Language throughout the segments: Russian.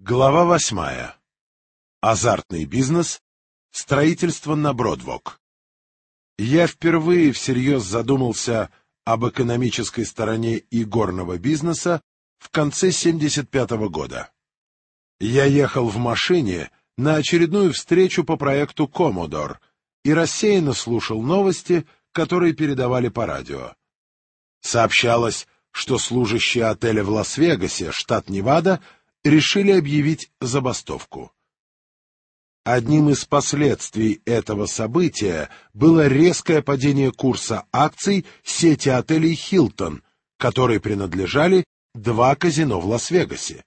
Глава 8. Азартный бизнес. Строительство на Бродвок. Я впервые всерьез задумался об экономической стороне игорного бизнеса в конце 1975 года. Я ехал в машине на очередную встречу по проекту Commodore и рассеянно слушал новости, которые передавали по радио. Сообщалось, что служащие отеля в Лас-Вегасе, штат Невада, решили объявить забастовку. Одним из последствий этого события было резкое падение курса акций сети отелей «Хилтон», которой принадлежали два казино в Лас-Вегасе.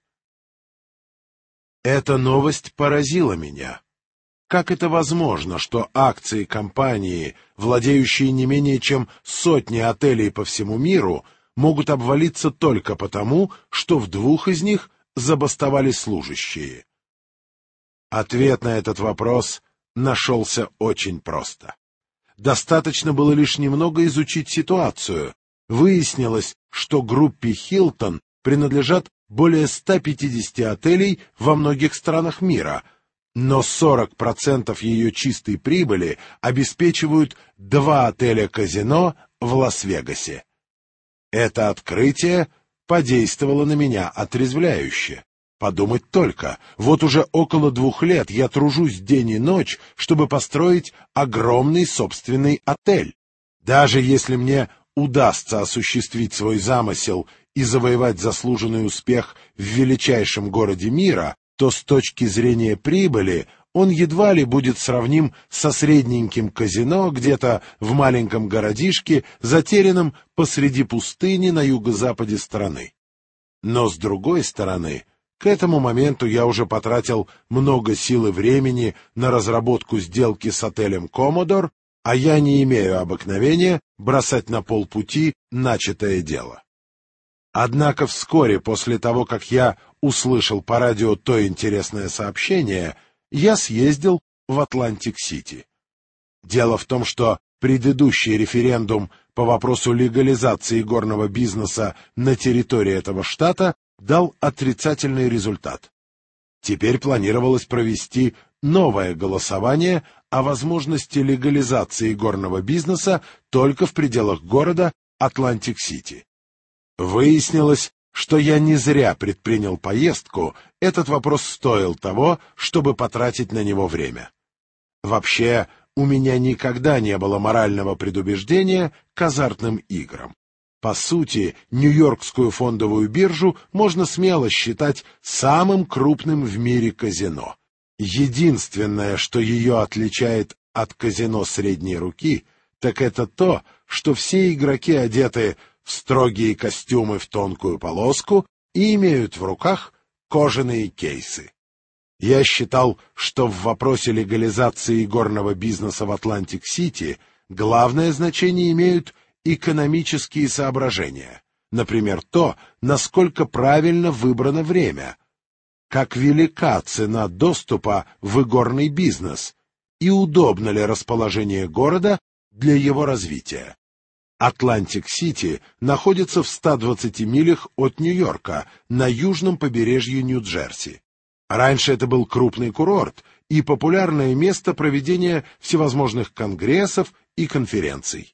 Эта новость поразила меня. Как это возможно, что акции компании, владеющие не менее чем сотней отелей по всему миру, могут обвалиться только потому, что в двух из них забастовали служащие? Ответ на этот вопрос нашелся очень просто. Достаточно было лишь немного изучить ситуацию. Выяснилось, что группе «Хилтон» принадлежат более 150 отелей во многих странах мира, но 40% ее чистой прибыли обеспечивают два отеля-казино в Лас-Вегасе. Это открытие подействовало на меня отрезвляюще. Подумать только, вот уже около 2 лет я тружусь день и ночь, чтобы построить огромный собственный отель. Даже если мне удастся осуществить свой замысел и завоевать заслуженный успех в величайшем городе мира, то с точки зрения прибыли он едва ли будет сравним со средненьким казино где-то в маленьком городишке, затерянном посреди пустыни на юго-западе страны. Но, с другой стороны, к этому моменту я уже потратил много сил и времени на разработку сделки с отелем Commodore, а я не имею обыкновения бросать на полпути начатое дело. Однако вскоре после того, как я услышал по радио то интересное сообщение, я съездил в Атлантик-Сити. Дело в том, что предыдущий референдум по вопросу легализации игорного бизнеса на территории этого штата дал отрицательный результат. Теперь планировалось провести новое голосование о возможности легализации игорного бизнеса только в пределах города Атлантик-Сити. Выяснилось, что я не зря предпринял поездку, этот вопрос стоил того, чтобы потратить на него время. Вообще, у меня никогда не было морального предубеждения к азартным играм. По сути, Нью-Йоркскую фондовую биржу можно смело считать самым крупным в мире казино. Единственное, что ее отличает от казино средней руки, так это то, что все игроки одеты в строгие костюмы в тонкую полоску и имеют в руках кожаные кейсы. Я считал, что в вопросе легализации игорного бизнеса в Атлантик-Сити главное значение имеют экономические соображения, например, то, насколько правильно выбрано время, как велика цена доступа в игорный бизнес и удобно ли расположение города для его развития. Атлантик-Сити находится в 120 милях от Нью-Йорка на южном побережье Нью-Джерси. Раньше это был крупный курорт и популярное место проведения всевозможных конгрессов и конференций.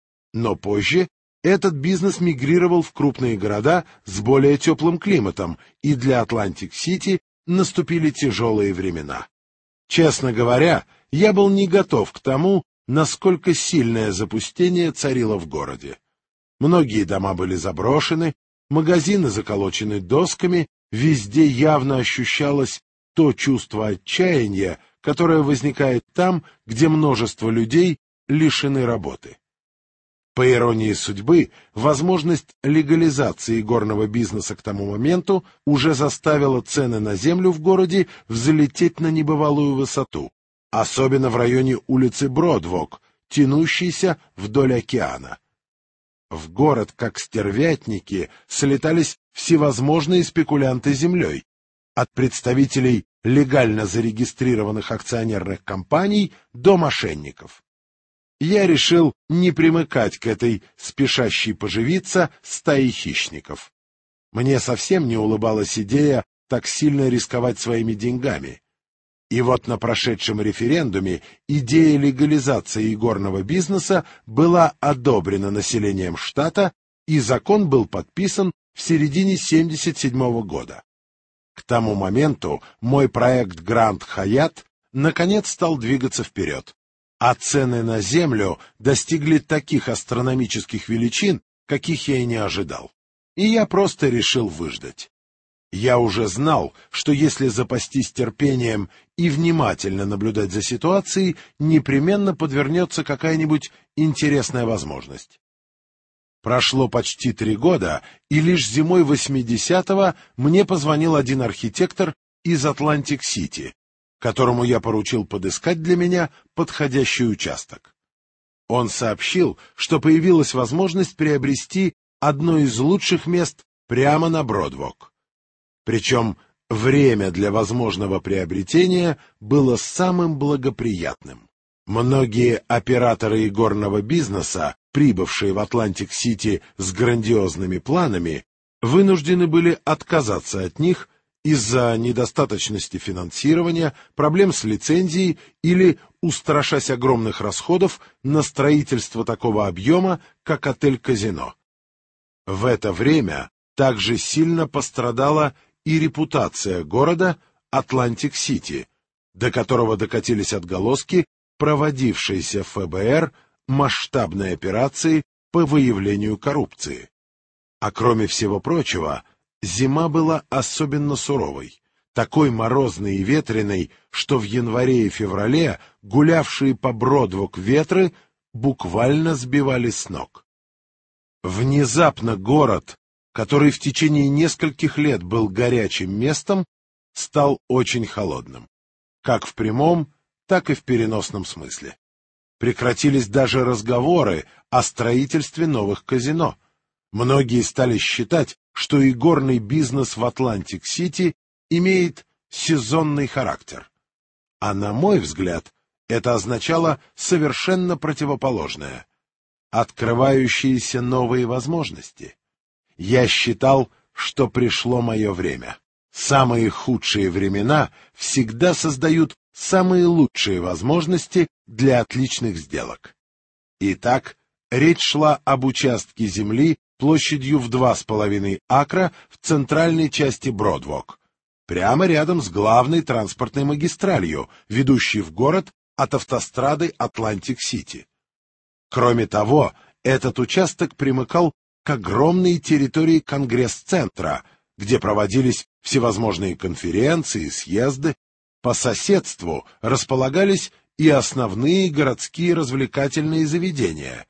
Но позже этот бизнес мигрировал в крупные города с более теплым климатом, и для Атлантик-Сити наступили тяжелые времена. Честно говоря, я был не готов к тому, насколько сильное запустение царило в городе. Многие дома были заброшены, магазины заколочены досками, везде явно ощущалось то чувство отчаяния, которое возникает там, где множество людей лишены работы. По иронии судьбы, возможность легализации игорного бизнеса к тому моменту уже заставила цены на землю в городе взлететь на небывалую высоту, особенно в районе улицы Бродвок, тянущейся вдоль океана. В город, как стервятники, слетались всевозможные спекулянты землей, от представителей легально зарегистрированных акционерных компаний до мошенников. Я решил не примыкать к этой спешащей поживиться стаи хищников. Мне совсем не улыбалась идея так сильно рисковать своими деньгами. И вот на прошедшем референдуме идея легализации игорного бизнеса была одобрена населением штата, и закон был подписан в середине 1977 года. К тому моменту мой проект Гранд Хаятт наконец стал двигаться вперед, а цены на землю достигли таких астрономических величин, каких я и не ожидал. И я просто решил выждать. Я уже знал, что если запастись терпением и внимательно наблюдать за ситуацией, непременно подвернется какая-нибудь интересная возможность. Прошло почти 3 года, и лишь зимой 80-го мне позвонил один архитектор из Атлантик-Сити, которому я поручил подыскать для меня подходящий участок. Он сообщил, что появилась возможность приобрести одно из лучших мест прямо на Бродвок. Причем время для возможного приобретения было самым благоприятным. Многие операторы игорного бизнеса, прибывшие в Атлантик-Сити с грандиозными планами, вынуждены были отказаться от них из-за недостаточности финансирования, проблем с лицензией или устрашась огромных расходов на строительство такого объема, как отель-казино. В это время также сильно пострадала и репутация города Атлантик-Сити, до которого докатились отголоски проводившейся ФБР масштабной операции по выявлению коррупции. А кроме всего прочего, зима была особенно суровой, такой морозной и ветреной, что в январе и феврале гулявшие по Бродвок ветры буквально сбивали с ног. Внезапно город, который в течение нескольких лет был горячим местом, стал очень холодным, как в прямом, так и в переносном смысле. Прекратились даже разговоры о строительстве новых казино. Многие стали считать, что игорный бизнес в Атлантик-Сити имеет сезонный характер. А на мой взгляд, это означало совершенно противоположное — открывающиеся новые возможности. Я считал, что пришло мое время. Самые худшие времена всегда создают самые лучшие возможности для отличных сделок. Итак, речь шла об участке земли площадью в 2,5 акра в центральной части Бродвок, прямо рядом с главной транспортной магистралью, ведущей в город от автострады Атлантик-Сити. Кроме того, этот участок примыкал к огромной территории Конгресс-центра, где проводились всевозможные конференции, съезды. По соседству располагались и основные городские развлекательные заведения.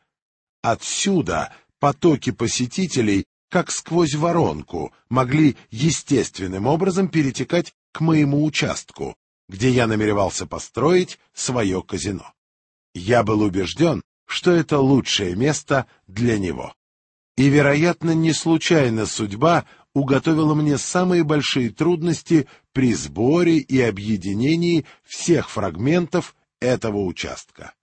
Отсюда потоки посетителей, как сквозь воронку, могли естественным образом перетекать к моему участку, где я намеревался построить свое казино. Я был убежден, что это лучшее место для него. И, вероятно, не случайно судьба уготовила мне самые большие трудности при сборе и объединении всех фрагментов этого участка.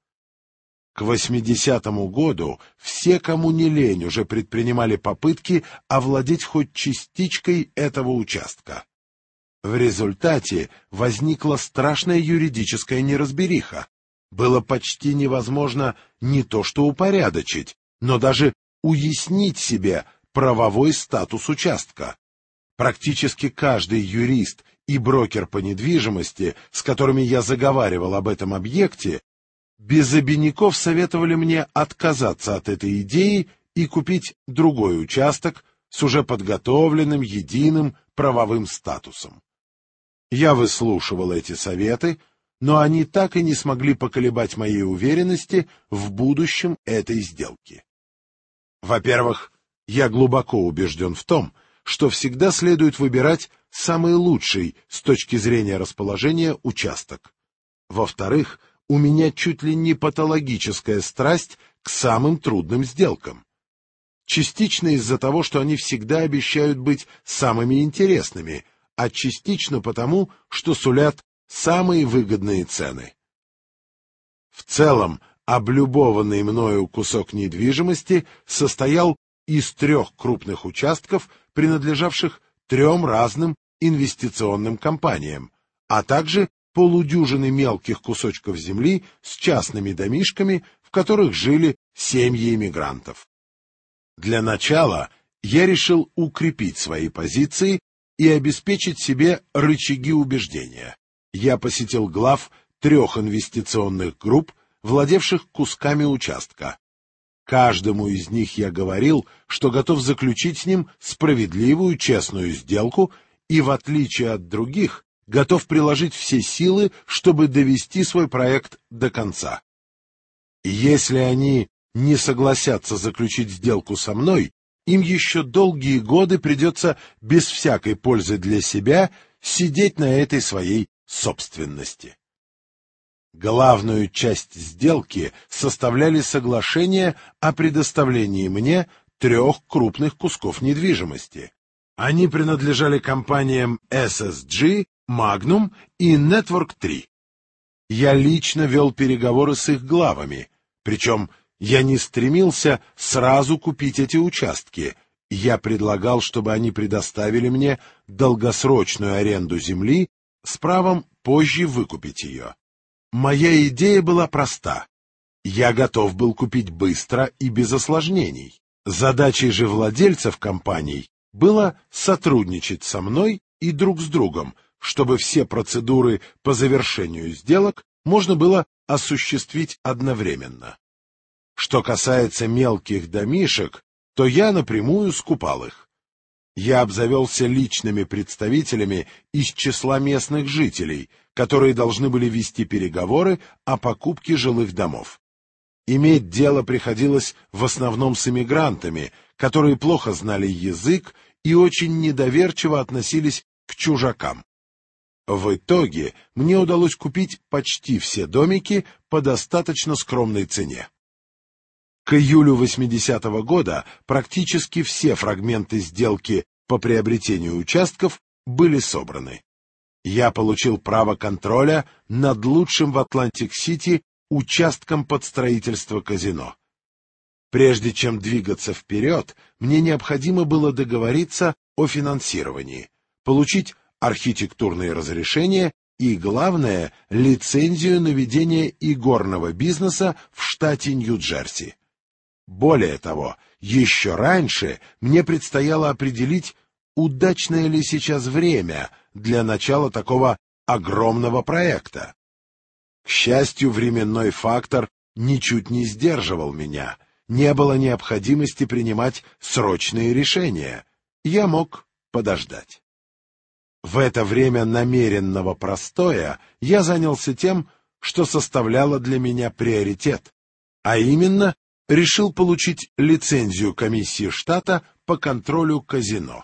К 80-му году все, кому не лень, уже предпринимали попытки овладеть хоть частичкой этого участка. В результате возникла страшная юридическая неразбериха. Было почти невозможно не то что упорядочить, но даже уяснить себе правовой статус участка. Практически каждый юрист и брокер по недвижимости, с которыми я заговаривал об этом объекте, без обиняков советовали мне отказаться от этой идеи и купить другой участок с уже подготовленным единым правовым статусом. Я выслушивал эти советы, но они так и не смогли поколебать моей уверенности в будущем этой сделки. Во-первых, я глубоко убежден в том, что всегда следует выбирать самый лучший с точки зрения расположения участок. Во-вторых, у меня чуть ли не патологическая страсть к самым трудным сделкам. Частично из-за того, что они всегда обещают быть самыми интересными, а частично потому, что сулят самые выгодные цены. В целом, облюбованный мною кусок недвижимости состоял из 3 крупных участков, принадлежавших 3 разным инвестиционным компаниям, а также полудюжины мелких кусочков земли с частными домишками, в которых жили семьи иммигрантов. Для начала я решил укрепить свои позиции и обеспечить себе рычаги убеждения. Я посетил глав 3 инвестиционных групп, владевших кусками участка. Каждому из них я говорил, что готов заключить с ним справедливую, честную сделку и, в отличие от других, готов приложить все силы, чтобы довести свой проект до конца. Если они не согласятся заключить сделку со мной, им еще долгие годы придется без всякой пользы для себя сидеть на этой своей собственности. Главную часть сделки составляли соглашения о предоставлении мне 3 крупных кусков недвижимости. Они принадлежали компаниям SSG, Magnum и Network 3. Я лично вел переговоры с их главами, причем я не стремился сразу купить эти участки. Я предлагал, чтобы они предоставили мне долгосрочную аренду земли с правом позже выкупить ее. Моя идея была проста. Я готов был купить быстро и без осложнений. Задачей же владельцев компаний было сотрудничать со мной и друг с другом, чтобы все процедуры по завершению сделок можно было осуществить одновременно. Что касается мелких домишек, то я напрямую скупал их. Я обзавелся личными представителями из числа местных жителей, которые должны были вести переговоры о покупке жилых домов. Иметь дело приходилось в основном с иммигрантами, которые плохо знали язык и очень недоверчиво относились к чужакам. В итоге мне удалось купить почти все домики по достаточно скромной цене. К июлю 80-го года практически все фрагменты сделки по приобретению участков были собраны. Я получил право контроля над лучшим в Атлантик-Сити участком под строительство казино. Прежде чем двигаться вперед, мне необходимо было договориться о финансировании, получить архитектурные разрешения и, главное, лицензию на ведение игорного бизнеса в штате Нью-Джерси. Более того, еще раньше мне предстояло определить, удачное ли сейчас время для начала такого огромного проекта. К счастью, временной фактор ничуть не сдерживал меня, не было необходимости принимать срочные решения, я мог подождать. В это время намеренного простоя я занялся тем, что составляло для меня приоритет, а именно решил получить лицензию комиссии штата по контролю казино.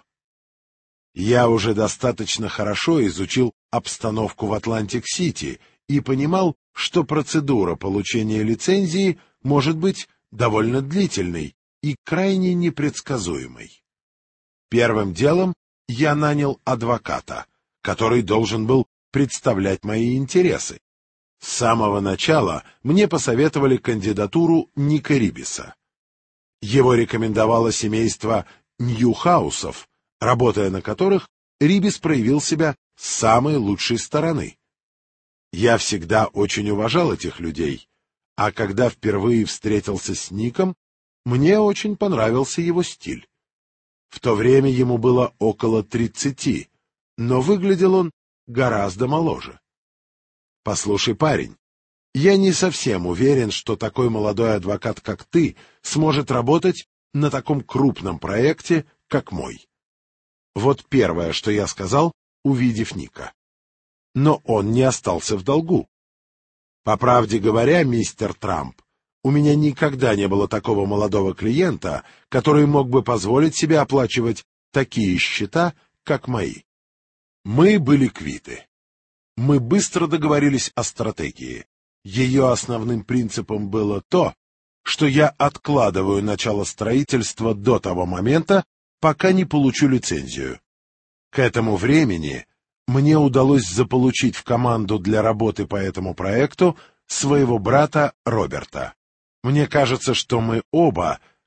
Я уже достаточно хорошо изучил обстановку в Атлантик-Сити и понимал, что процедура получения лицензии может быть довольно длительной и крайне непредсказуемой. Первым делом я нанял адвоката, который должен был представлять мои интересы. С самого начала мне посоветовали кандидатуру Ника Рибиса. Его рекомендовало семейство Ньюхаусов, работая на которых Рибис проявил себя с самой лучшей стороны. Я всегда очень уважал этих людей, а когда впервые встретился с Ником, мне очень понравился его стиль. В то время ему было около 30, но выглядел он гораздо моложе. «Послушай, парень, я не совсем уверен, что такой молодой адвокат, как ты, сможет работать на таком крупном проекте, как мой». Вот первое, что я сказал, увидев Ника. Но он не остался в долгу. По правде говоря, мистер Трамп, у меня никогда не было такого молодого клиента, который мог бы позволить себе оплачивать такие счета, как мои. Мы были квиты. Мы быстро договорились о стратегии. Ее основным принципом было то, что я откладываю начало строительства до того момента, пока не получу лицензию. К этому времени мне удалось заполучить в команду для работы по этому проекту своего брата Роберта. Мне кажется, что мы оба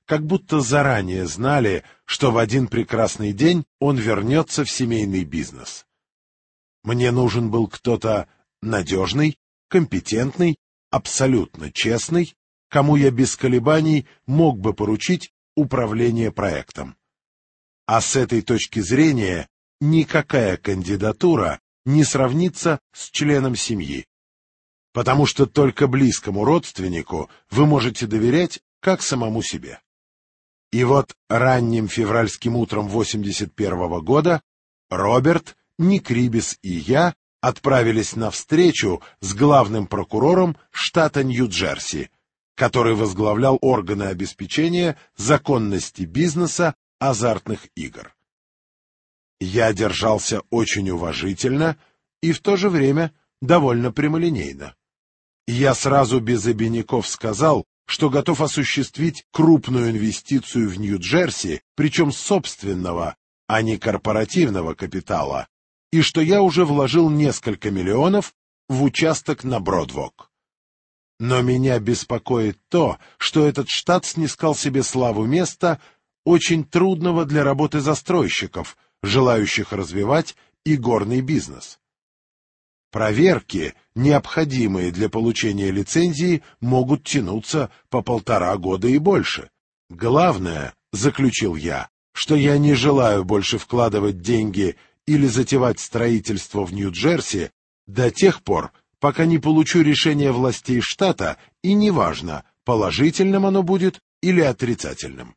как будто заранее знали, что в один прекрасный день он вернется в семейный бизнес. Мне нужен был кто-то надежный, компетентный, абсолютно честный, кому я без колебаний мог бы поручить управление проектом. А с этой точки зрения никакая кандидатура не сравнится с членом семьи, потому что только близкому родственнику вы можете доверять как самому себе. И вот ранним февральским утром 81-го года Роберт, Ник Рибис и я отправились на встречу с главным прокурором штата Нью-Джерси, который возглавлял органы обеспечения законности бизнеса азартных игр. Я держался очень уважительно и в то же время довольно прямолинейно. Я сразу без обиняков сказал, что готов осуществить крупную инвестицию в Нью-Джерси, причем собственного, а не корпоративного капитала, и что я уже вложил несколько миллионов в участок на Бродвок. Но меня беспокоит то, что этот штат снискал себе славу места, очень трудного для работы застройщиков, желающих развивать игорный бизнес. Проверки, необходимые для получения лицензии, могут тянуться по 1,5 года и больше. Главное, заключил я, что я не желаю больше вкладывать деньги или затевать строительство в Нью-Джерси до тех пор, пока не получу решение властей штата, и неважно, положительным оно будет или отрицательным.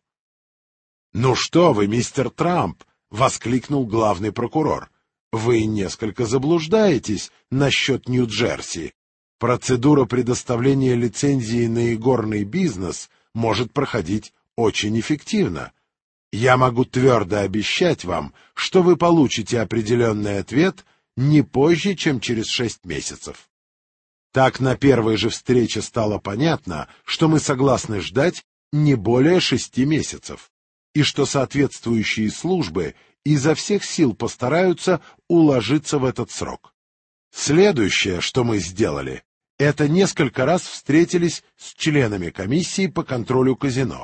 «Ну что вы, мистер Трамп!» — воскликнул главный прокурор. «Вы несколько заблуждаетесь насчет Нью-Джерси. Процедура предоставления лицензии на игорный бизнес может проходить очень эффективно. Я могу твердо обещать вам, что вы получите определенный ответ не позже, чем через 6 месяцев». Так на первой же встрече стало понятно, что мы согласны ждать не более 6 месяцев, и что соответствующие службы изо всех сил постараются уложиться в этот срок. Следующее, что мы сделали, это несколько раз встретились с членами комиссии по контролю казино.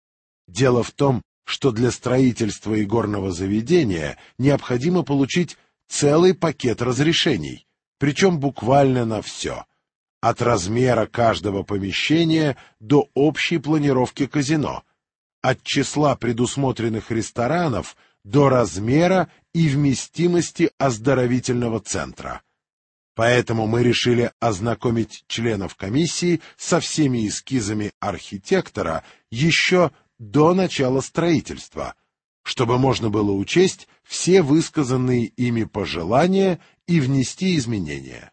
Дело в том, что для строительства игорного заведения необходимо получить целый пакет разрешений, причем буквально на все, от размера каждого помещения до общей планировки казино, от числа предусмотренных ресторанов до размера и вместимости оздоровительного центра. Поэтому мы решили ознакомить членов комиссии со всеми эскизами архитектора еще до начала строительства, чтобы можно было учесть все высказанные ими пожелания и внести изменения.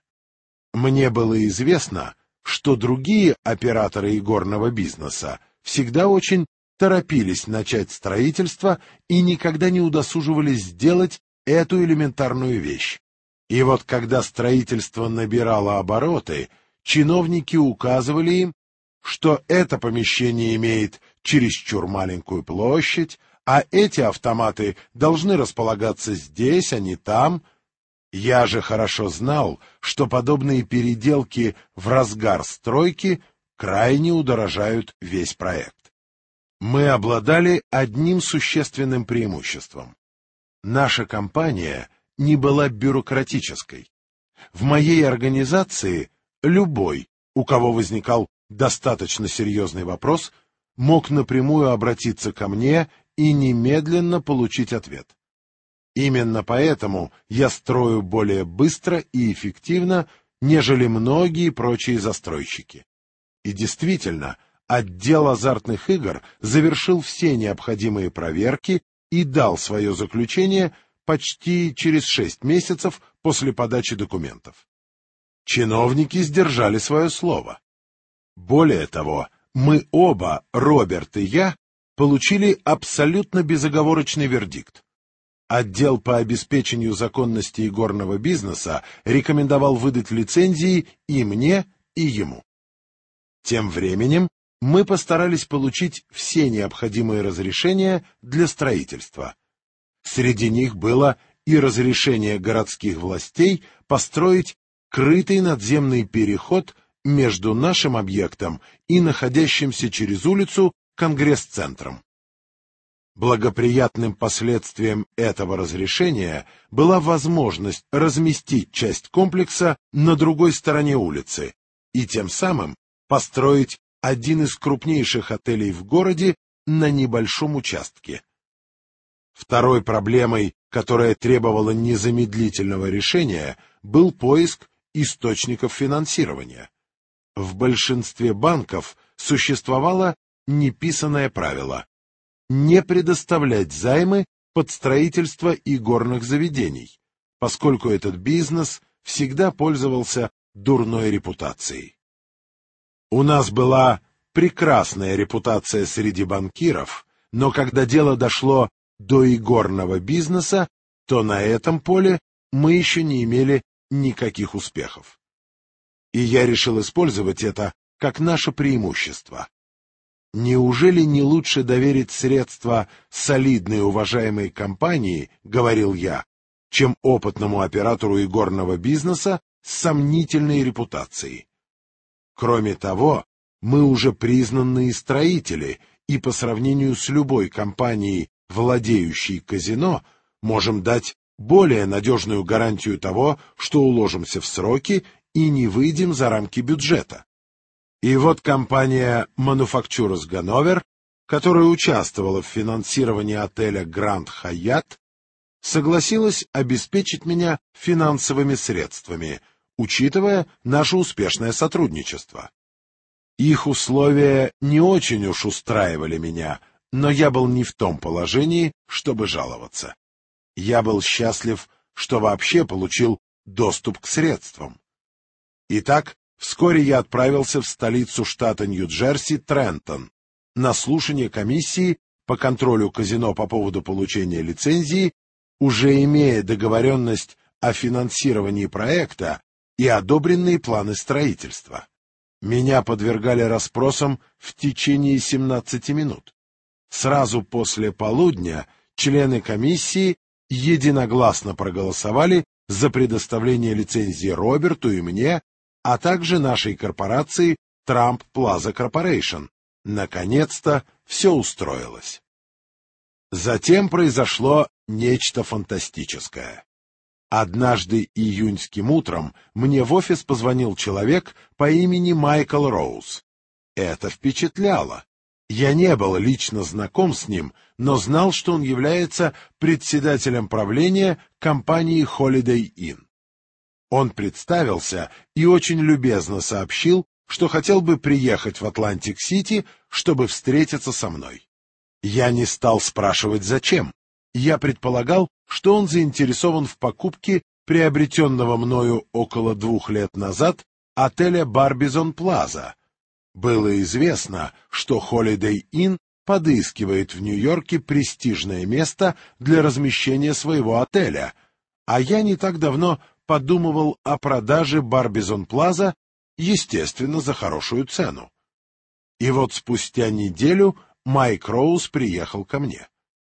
Мне было известно, что другие операторы игорного бизнеса всегда очень торопились начать строительство и никогда не удосуживались сделать эту элементарную вещь. И вот когда строительство набирало обороты, чиновники указывали им, что это помещение имеет чересчур маленькую площадь, а эти автоматы должны располагаться здесь, а не там. Я же хорошо знал, что подобные переделки в разгар стройки крайне удорожают весь проект. Мы обладали одним существенным преимуществом. Наша компания не была бюрократической. В моей организации любой, у кого возникал достаточно серьезный вопрос, мог напрямую обратиться ко мне и немедленно получить ответ. Именно поэтому я строю более быстро и эффективно, нежели многие прочие застройщики. И действительно, отдел азартных игр завершил все необходимые проверки и дал свое заключение почти через 6 месяцев после подачи документов. Чиновники сдержали свое слово. Более того, мы оба, Роберт и я, получили абсолютно безоговорочный вердикт. Отдел по обеспечению законности игорного бизнеса рекомендовал выдать лицензии и мне, и ему. Тем временем мы постарались получить все необходимые разрешения для строительства. Среди них было и разрешение городских властей построить крытый надземный переход между нашим объектом и находящимся через улицу Конгресс-центром. Благоприятным последствием этого разрешения была возможность разместить часть комплекса на другой стороне улицы и тем самым построить один из крупнейших отелей в городе на небольшом участке. Второй проблемой, которая требовала незамедлительного решения, был поиск источников финансирования. В большинстве банков существовало неписанное правило не предоставлять займы под строительство игорных заведений, поскольку этот бизнес всегда пользовался дурной репутацией. У нас была прекрасная репутация среди банкиров, но когда дело дошло до игорного бизнеса, то на этом поле мы еще не имели никаких успехов. И я решил использовать это как наше преимущество. Неужели не лучше доверить средства солидной уважаемой компании, говорил я, чем опытному оператору игорного бизнеса с сомнительной репутацией? Кроме того, мы уже признанные строители, и по сравнению с любой компанией, владеющей казино, можем дать более надежную гарантию того, что уложимся в сроки и не выйдем за рамки бюджета. И вот компания Manufacturers Ганновер, которая участвовала в финансировании отеля Grand Hyatt, согласилась обеспечить меня финансовыми средствами, учитывая наше успешное сотрудничество. Их условия не очень уж устраивали меня, но я был не в том положении, чтобы жаловаться. Я был счастлив, что вообще получил доступ к средствам. Итак, вскоре я отправился в столицу штата Нью-Джерси, Трентон, на слушание комиссии по контролю казино по поводу получения лицензии, уже имея договоренность о финансировании проекта и одобренные планы строительства. Меня подвергали расспросам в течение 17 минут. Сразу после полудня члены комиссии единогласно проголосовали за предоставление лицензии Роберту и мне, а также нашей корпорации Trump Plaza Corporation. Наконец-то все устроилось. Затем произошло нечто фантастическое. Однажды июньским утром мне в офис позвонил человек по имени Майкл Роуз. Это впечатляло. Я не был лично знаком с ним, но знал, что он является председателем правления компании Holiday Inn. Он представился и очень любезно сообщил, что хотел бы приехать в Атлантик-Сити, чтобы встретиться со мной. Я не стал спрашивать, зачем. Я предполагал, что он заинтересован в покупке приобретенного мною около 2 лет назад отеля Barbizon Plaza. Было известно, что Holiday Inn подыскивает в Нью-Йорке престижное место для размещения своего отеля, а я не так давно подумывал о продаже Barbizon Plaza, естественно, за хорошую цену. И вот спустя неделю Майк Роуз приехал ко мне.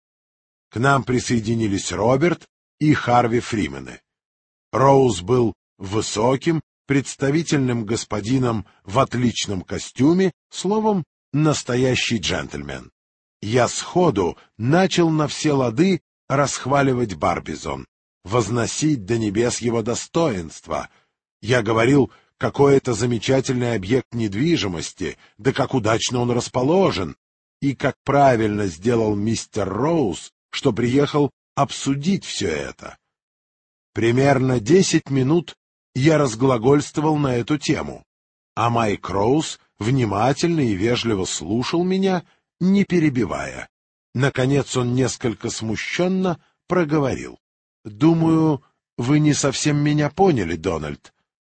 К нам присоединились Роберт и Харви Фримены. Роуз был высоким, представительным господином в отличном костюме, словом, настоящий джентльмен. Я сходу начал на все лады расхваливать Барбизон, возносить до небес его достоинства. Я говорил, какой это замечательный объект недвижимости, да как удачно он расположен, и как правильно сделал мистер Роуз, что приехал обсудить все это. Примерно 10 минут я разглагольствовал на эту тему, а Майк Роуз внимательно и вежливо слушал меня, не перебивая. Наконец он несколько смущенно проговорил. «Думаю, вы не совсем меня поняли, Дональд.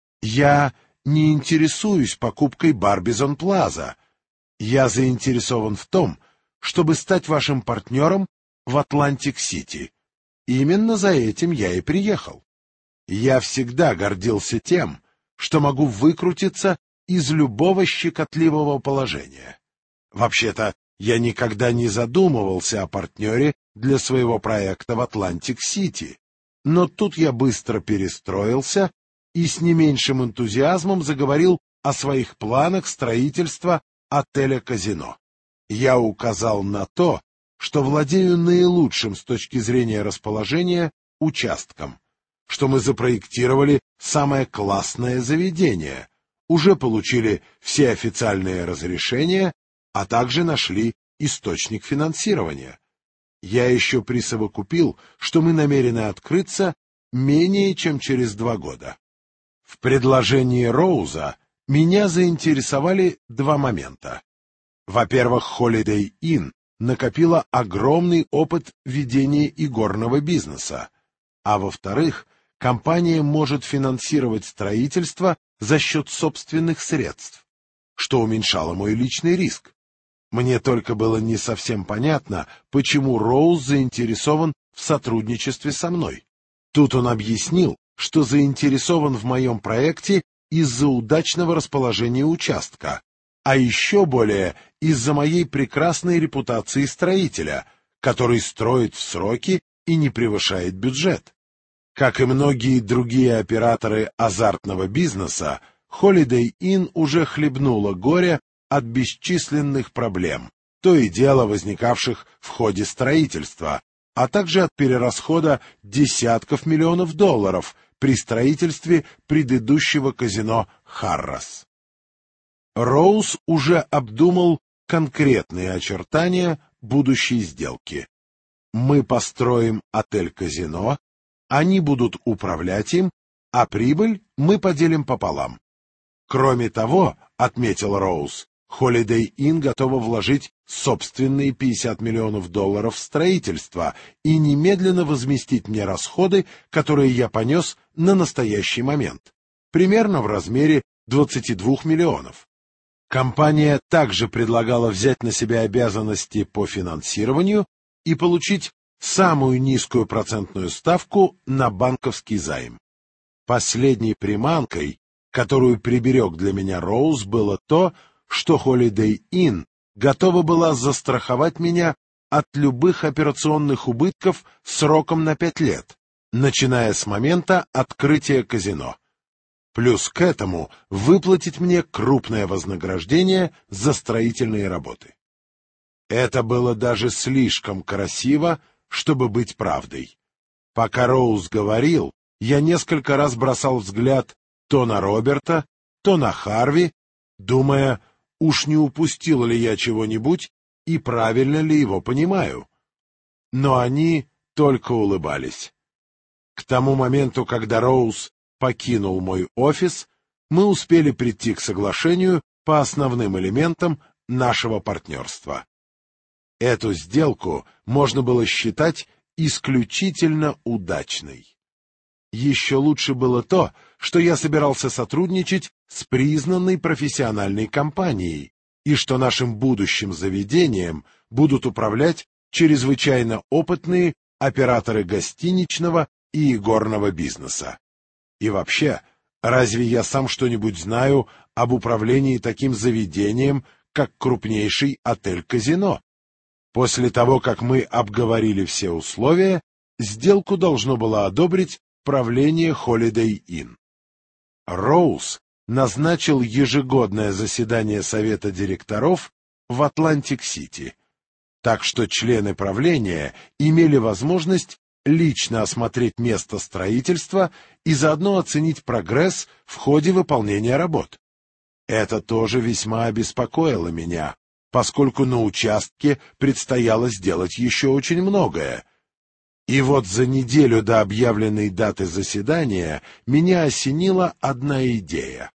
Я не интересуюсь покупкой Barbizon Plaza. Я заинтересован в том, чтобы стать вашим партнером в Атлантик-Сити. Именно за этим я и приехал. Я всегда гордился тем, что могу выкрутиться из любого щекотливого положения. Вообще-то, я никогда не задумывался о партнере для своего проекта в Атлантик-Сити, но тут я быстро перестроился и с не меньшим энтузиазмом заговорил о своих планах строительства отеля-казино. Я указал на то, что владею наилучшим с точки зрения расположения участком, что мы запроектировали самое классное заведение, уже получили все официальные разрешения, а также нашли источник финансирования. Я еще присовокупил, что мы намерены открыться менее чем через 2 года. В предложении Роуза меня заинтересовали 2 момента. Во-первых, Holiday Inn накопила огромный опыт ведения игорного бизнеса, а во-вторых, компания может финансировать строительство за счет собственных средств, что уменьшало мой личный риск. Мне только было не совсем понятно, почему Роуз заинтересован в сотрудничестве со мной. Тут он объяснил, что заинтересован в моем проекте из-за удачного расположения участка, а еще более из-за моей прекрасной репутации строителя, который строит в сроки и не превышает бюджет. Как и многие другие операторы азартного бизнеса, Holiday Inn уже хлебнула горя от бесчисленных проблем, то и дело возникавших в ходе строительства, а также от перерасхода десятков миллионов долларов при строительстве предыдущего казино «Харрас». Роуз уже обдумал конкретные очертания будущей сделки. Мы построим отель-казино, они будут управлять им, а прибыль мы поделим пополам. Кроме того, отметил Роуз, Holiday Inn готова вложить собственные $50 миллионов в строительство и немедленно возместить мне расходы, которые я понес на настоящий момент, примерно в размере 22 миллионов. Компания также предлагала взять на себя обязанности по финансированию и получить самую низкую процентную ставку на банковский займ. Последней приманкой, которую приберег для меня Роуз, было то, что Holiday Inn готова была застраховать меня от любых операционных убытков сроком на 5 лет, начиная с момента открытия казино. Плюс к этому выплатить мне крупное вознаграждение за строительные работы. Это было даже слишком красиво, чтобы быть правдой. Пока Роуз говорил, я несколько раз бросал взгляд то на Роберта, то на Харви, думая, уж не упустил ли я чего-нибудь и правильно ли его понимаю. Но они только улыбались. К тому моменту, когда Роуз покинул мой офис, мы успели прийти к соглашению по основным элементам нашего партнерства. Эту сделку можно было считать исключительно удачной. Еще лучше было то, что я собирался сотрудничать с признанной профессиональной компанией, и что нашим будущим заведением будут управлять чрезвычайно опытные операторы гостиничного и игорного бизнеса. И вообще, разве я сам что-нибудь знаю об управлении таким заведением, как крупнейший отель-казино? После того, как мы обговорили все условия, сделку должно было одобрить правление Holiday Inn. Роуз назначил ежегодное заседание совета директоров в Атлантик-Сити, так что члены правления имели возможность лично осмотреть место строительства и заодно оценить прогресс в ходе выполнения работ. Это тоже весьма обеспокоило меня, поскольку на участке предстояло сделать еще очень многое. И вот за неделю до объявленной даты заседания меня осенила одна идея.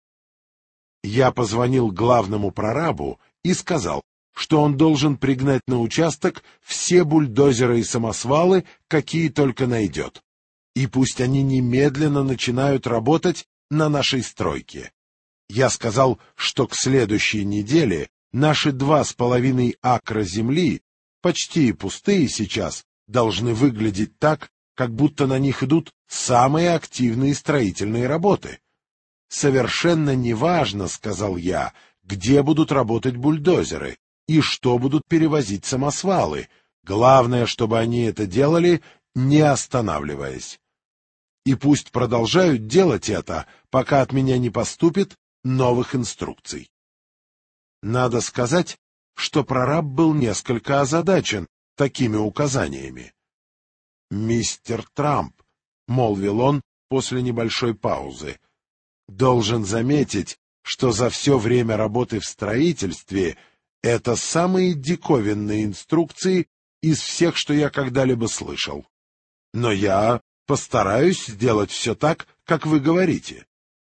Я позвонил главному прорабу и сказал, что он должен пригнать на участок все бульдозеры и самосвалы, какие только найдет, и пусть они немедленно начинают работать на нашей стройке. Я сказал, что к следующей неделе наши 2,5 акра земли, почти пустые сейчас, должны выглядеть так, как будто на них идут самые активные строительные работы. Совершенно неважно, сказал я, где будут работать бульдозеры и что будут перевозить самосвалы. Главное, чтобы они это делали, не останавливаясь. И пусть продолжают делать это, пока от меня не поступит новых инструкций. Надо сказать, что прораб был несколько озадачен такими указаниями. «Мистер Трамп», — молвил он после небольшой паузы, — «должен заметить, что за все время работы в строительстве это самые диковинные инструкции из всех, что я когда-либо слышал. Но я постараюсь сделать все так, как вы говорите».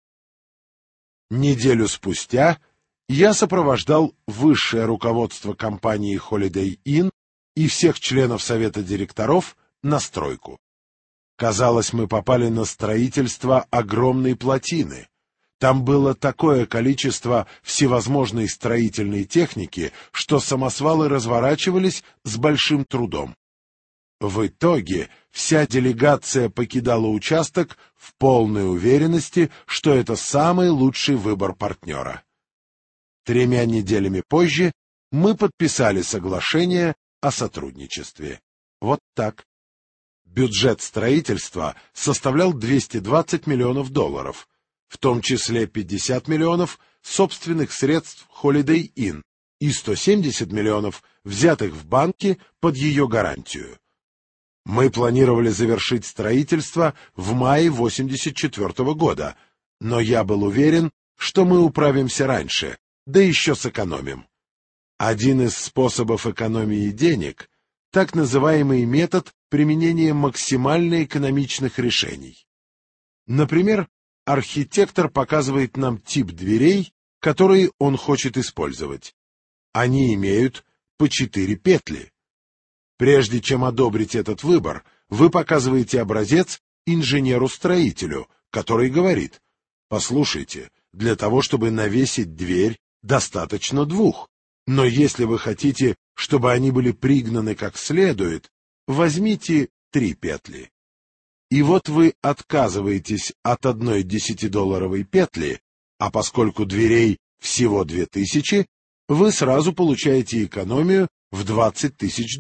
Неделю спустя я сопровождал высшее руководство компании Holiday Inn и всех членов совета директоров на стройку. Казалось, мы попали на строительство огромной плотины. Там было такое количество всевозможной строительной техники, что самосвалы разворачивались с большим трудом. В итоге вся делегация покидала участок в полной уверенности, что это самый лучший выбор партнера. 3 неделями позже мы подписали соглашение о сотрудничестве. Вот так. Бюджет строительства составлял $220 миллионов, в том числе 50 миллионов собственных средств Holiday Inn и 170 миллионов, взятых в банке под ее гарантию. Мы планировали завершить строительство в мае 1984 года, но я был уверен, что мы управимся раньше, да еще сэкономим. Один из способов экономии денег — так называемый метод применения максимально экономичных решений. Например, архитектор показывает нам тип дверей, которые он хочет использовать. Они имеют по 4 петли. Прежде чем одобрить этот выбор, вы показываете образец инженеру-строителю, который говорит: «Послушайте, для того, чтобы навесить дверь, достаточно 2, но если вы хотите, чтобы они были пригнаны как следует, возьмите 3 петли». И вот вы отказываетесь от одной $10 петли, а поскольку дверей всего 2000, вы сразу получаете экономию в $20 тысяч.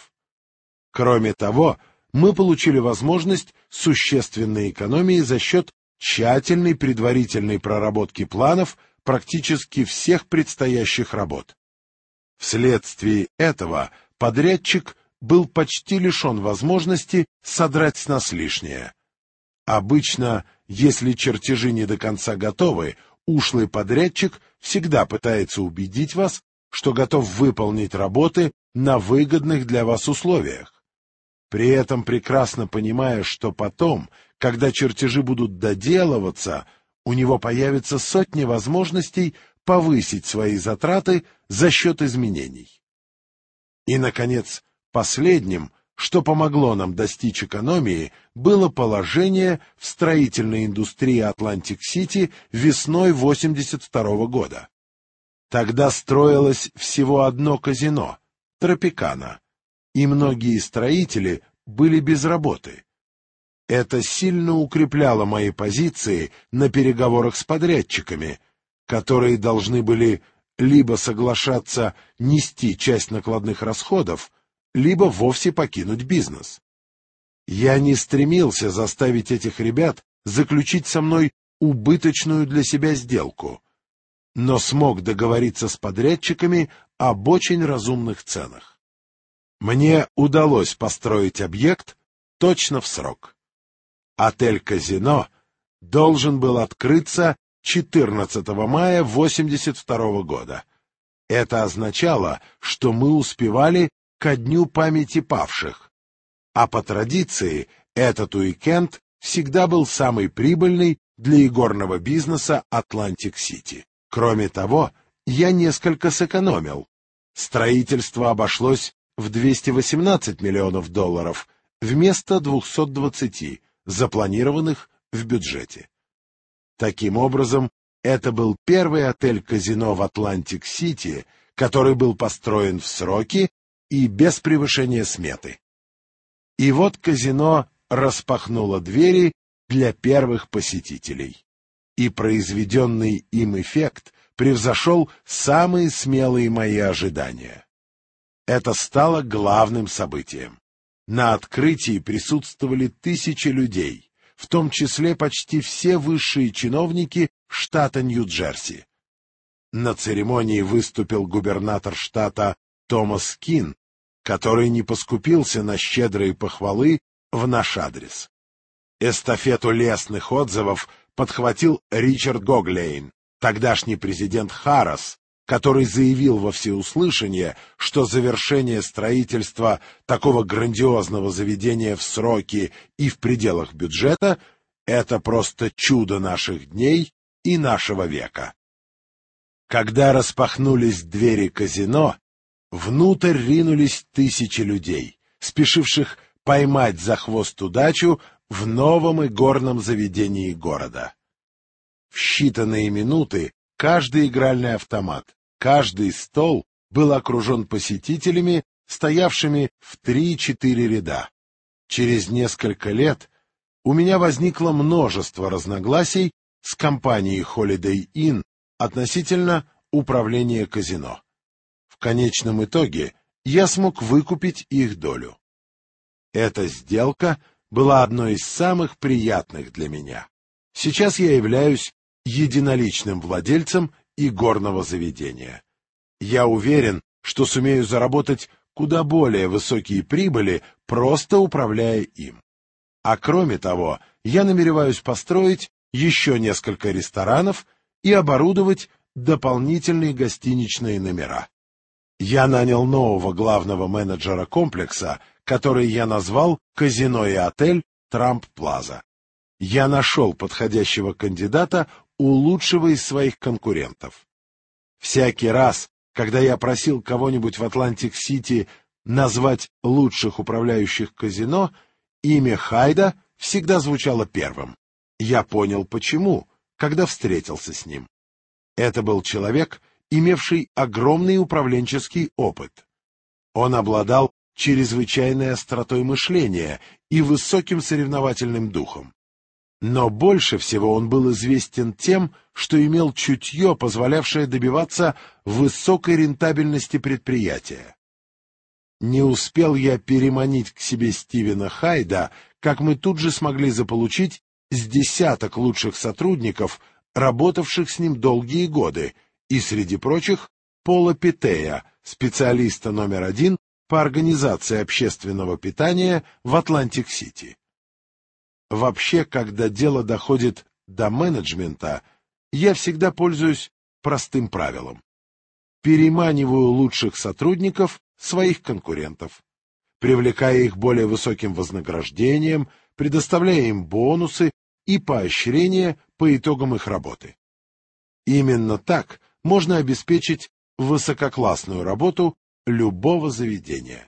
Кроме того, мы получили возможность существенной экономии за счет тщательной предварительной проработки планов практически всех предстоящих работ. Вследствие этого подрядчик был почти лишен возможности содрать с нас лишнее. Обычно, если чертежи не до конца готовы, ушлый подрядчик всегда пытается убедить вас, что готов выполнить работы на выгодных для вас условиях. При этом прекрасно понимая, что потом, когда чертежи будут доделываться, у него появится сотни возможностей повысить свои затраты за счет изменений. И, наконец, последним, что помогло нам достичь экономии, было положение в строительной индустрии Атлантик-Сити весной 1982 года. Тогда строилось всего одно казино — Тропикана, и многие строители были без работы. Это сильно укрепляло мои позиции на переговорах с подрядчиками, которые должны были либо соглашаться нести часть накладных расходов, либо вовсе покинуть бизнес. Я не стремился заставить этих ребят заключить со мной убыточную для себя сделку, но смог договориться с подрядчиками об очень разумных ценах. Мне удалось построить объект точно в срок. Отель-казино должен был открыться 14 мая 1982 года. Это означало, что мы успевали ко дню памяти павших, а по традиции этот уикенд всегда был самый прибыльный для игорного бизнеса Атлантик-Сити. Кроме того, я несколько сэкономил. Строительство обошлось в $218 миллионов вместо 220, запланированных в бюджете. Таким образом, это был первый отель-казино в Атлантик-Сити, который был построен в сроки и без превышения сметы. И вот казино распахнуло двери для первых посетителей, и произведенный им эффект превзошел самые смелые мои ожидания. Это стало главным событием. На открытии присутствовали тысячи людей, в том числе почти все высшие чиновники штата Нью-Джерси. На церемонии выступил губернатор штата Томас Кин, который не поскупился на щедрые похвалы в наш адрес. Эстафету лестных отзывов подхватил Ричард Гоглейн, тогдашний президент Харрас, который заявил во всеуслышание, что завершение строительства такого грандиозного заведения в сроки и в пределах бюджета — это просто чудо наших дней и нашего века. Когда распахнулись двери казино, внутрь ринулись тысячи людей, спешивших поймать за хвост удачу в новом игорном заведении города. В считанные минуты каждый игральный автомат, каждый стол был окружен посетителями, стоявшими в 3-4 ряда. Через несколько лет у меня возникло множество разногласий с компанией Holiday Inn относительно управления казино. В конечном итоге я смог выкупить их долю. Эта сделка была одной из самых приятных для меня. Сейчас я являюсь единоличным владельцем игорного заведения. Я уверен, что сумею заработать куда более высокие прибыли, просто управляя им. А кроме того, я намереваюсь построить еще несколько ресторанов и оборудовать дополнительные гостиничные номера. Я нанял нового главного менеджера комплекса, который я назвал «Казино и отель Трамп Плаза». Я нашел подходящего кандидата у лучшего из своих конкурентов. Всякий раз, когда я просил кого-нибудь в Атлантик-Сити назвать лучших управляющих казино, имя Хайда всегда звучало первым. Я понял, почему, когда встретился с ним. Это был человек, имевший огромный управленческий опыт. Он обладал чрезвычайной остротой мышления и высоким соревновательным духом. Но больше всего он был известен тем, что имел чутье, позволявшее добиваться высокой рентабельности предприятия. Не успел я переманить к себе Стивена Хайда, как мы тут же смогли заполучить с десяток лучших сотрудников, работавших с ним долгие годы, и, среди прочих, Пола Питея, специалиста номер 1 по организации общественного питания в Атлантик-Сити. Вообще, когда дело доходит до менеджмента, я всегда пользуюсь простым правилом. Переманиваю лучших сотрудников своих конкурентов, привлекая их более высоким вознаграждением, предоставляя им бонусы и поощрения по итогам их работы. Именно так можно обеспечить высококлассную работу любого заведения.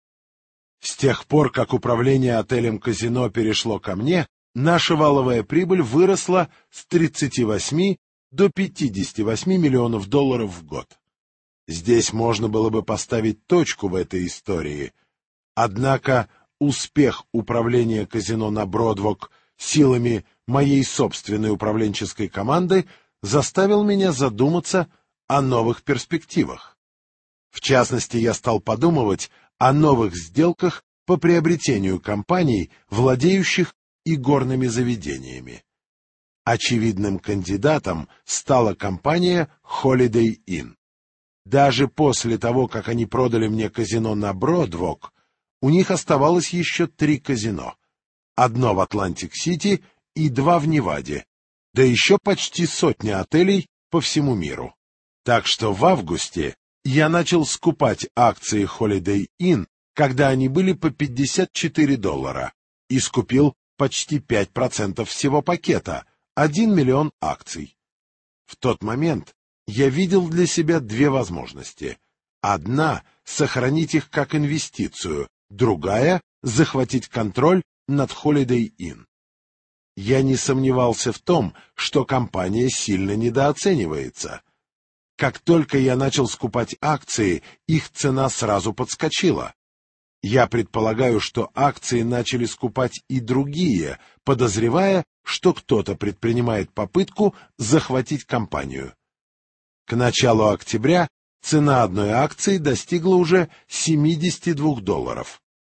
С тех пор, как управление отелем-казино перешло ко мне, наша валовая прибыль выросла с 38 до 58 миллионов долларов в год. Здесь можно было бы поставить точку в этой истории. Однако успех управления казино на Бродвок силами моей собственной управленческой команды заставил меня задуматься о новых перспективах. В частности, я стал подумывать о новых сделках по приобретению компаний, владеющих игорными заведениями. Очевидным кандидатом стала компания Holiday Inn. Даже после того, как они продали мне казино на Бродвок, у них оставалось еще 3 казино. Одно в Атлантик-Сити и 2 в Неваде, да еще почти 100 отелей по всему миру. Так что в августе я начал скупать акции Holiday Inn, когда они были по $54, и скупил почти 5% всего пакета, 1 миллион акций. В тот момент я видел для себя 2 возможности. Одна — сохранить их как инвестицию, другая — захватить контроль над Holiday Inn. Я не сомневался в том, что компания сильно недооценивается. Как только я начал скупать акции, их цена сразу подскочила. Я предполагаю, что акции начали скупать и другие, подозревая, что кто-то предпринимает попытку захватить компанию. К началу октября цена одной акции достигла уже $72.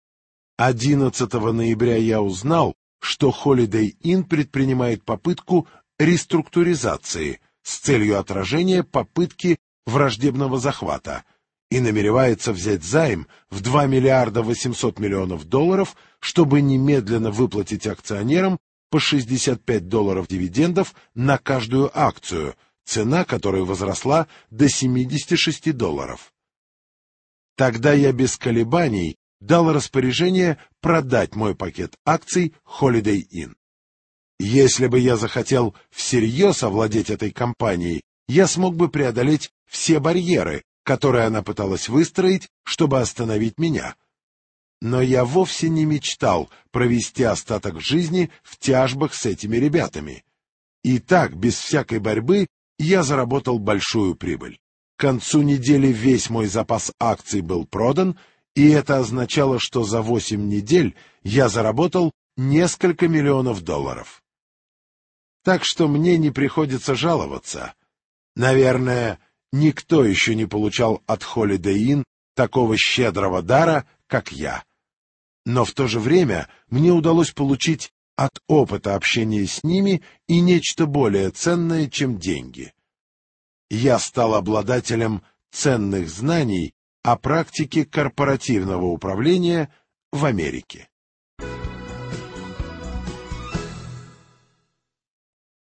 11 ноября я узнал, что Holiday Inn предпринимает попытку реструктуризации, с целью отражения попытки враждебного захвата и намеревается взять займ в 2 миллиарда 800 миллионов долларов, чтобы немедленно выплатить акционерам по $65 дивидендов на каждую акцию, цена которой возросла до $76. Тогда я без колебаний дал распоряжение продать мой пакет акций Holiday Inn. Если бы я захотел всерьез овладеть этой компанией, я смог бы преодолеть все барьеры, которые она пыталась выстроить, чтобы остановить меня. Но я вовсе не мечтал провести остаток жизни в тяжбах с этими ребятами. И так, без всякой борьбы, я заработал большую прибыль. К концу недели весь мой запас акций был продан, и это означало, что за 8 недель я заработал несколько миллионов долларов. Так что мне не приходится жаловаться. Наверное, никто еще не получал от Holiday Inn такого щедрого дара, как я. Но в то же время мне удалось получить от опыта общения с ними и нечто более ценное, чем деньги. Я стал обладателем ценных знаний о практике корпоративного управления в Америке.